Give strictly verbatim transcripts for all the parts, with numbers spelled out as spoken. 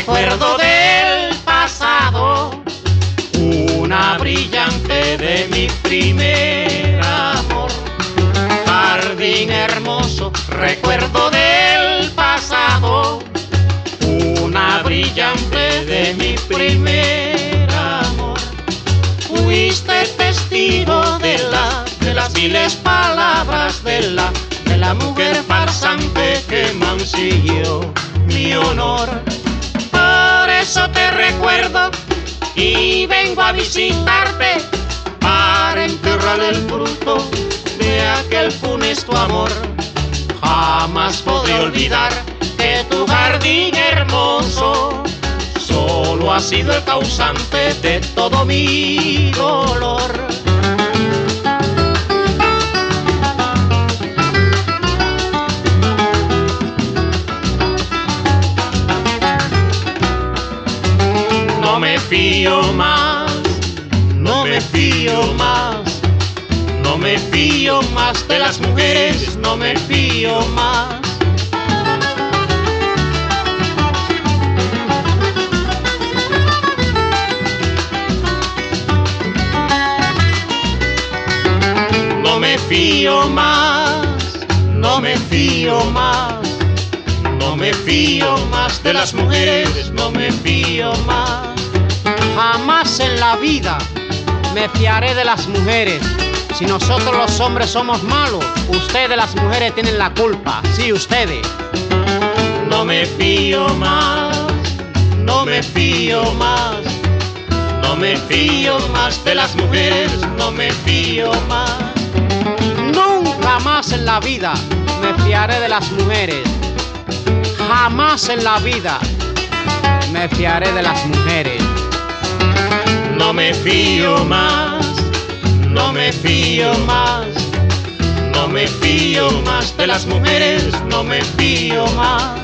recuerdo del pasado, una brillante de mi primer amor. Jardín hermoso, recuerdo del pasado, una brillante de mi primer amor. Fuiste testigo de, la, de las viles palabras de la, de la mujer farsante que mancilló mi honor. Por eso te recuerdo y vengo a visitarte para enterrar el fruto de aquel funesto amor. Jamás podré olvidar que tu jardín hermoso solo ha sido el causante de todo mi dolor. No me fío más, no me fío más, no me fío más de las mujeres, no me fío más. No me fío más, no me fío más, no me fío más de las mujeres, no me fío más. Jamás en la vida me fiaré de las mujeres. Si nosotros los hombres somos malos, ustedes las mujeres tienen la culpa. Sí, ustedes. No me fío más, no me fío más, no me fío más de las mujeres, no me fío más. Nunca más en la vida me fiaré de las mujeres. Jamás en la vida me fiaré de las mujeres. No me fío más, no me fío más, no me fío más de las mujeres, no me fío más.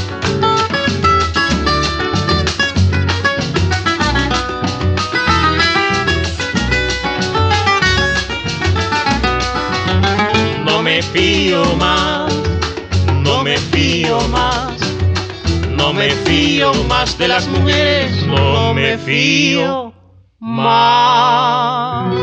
No me fío más, no me fío más, no me fío más de las mujeres, no me fío más.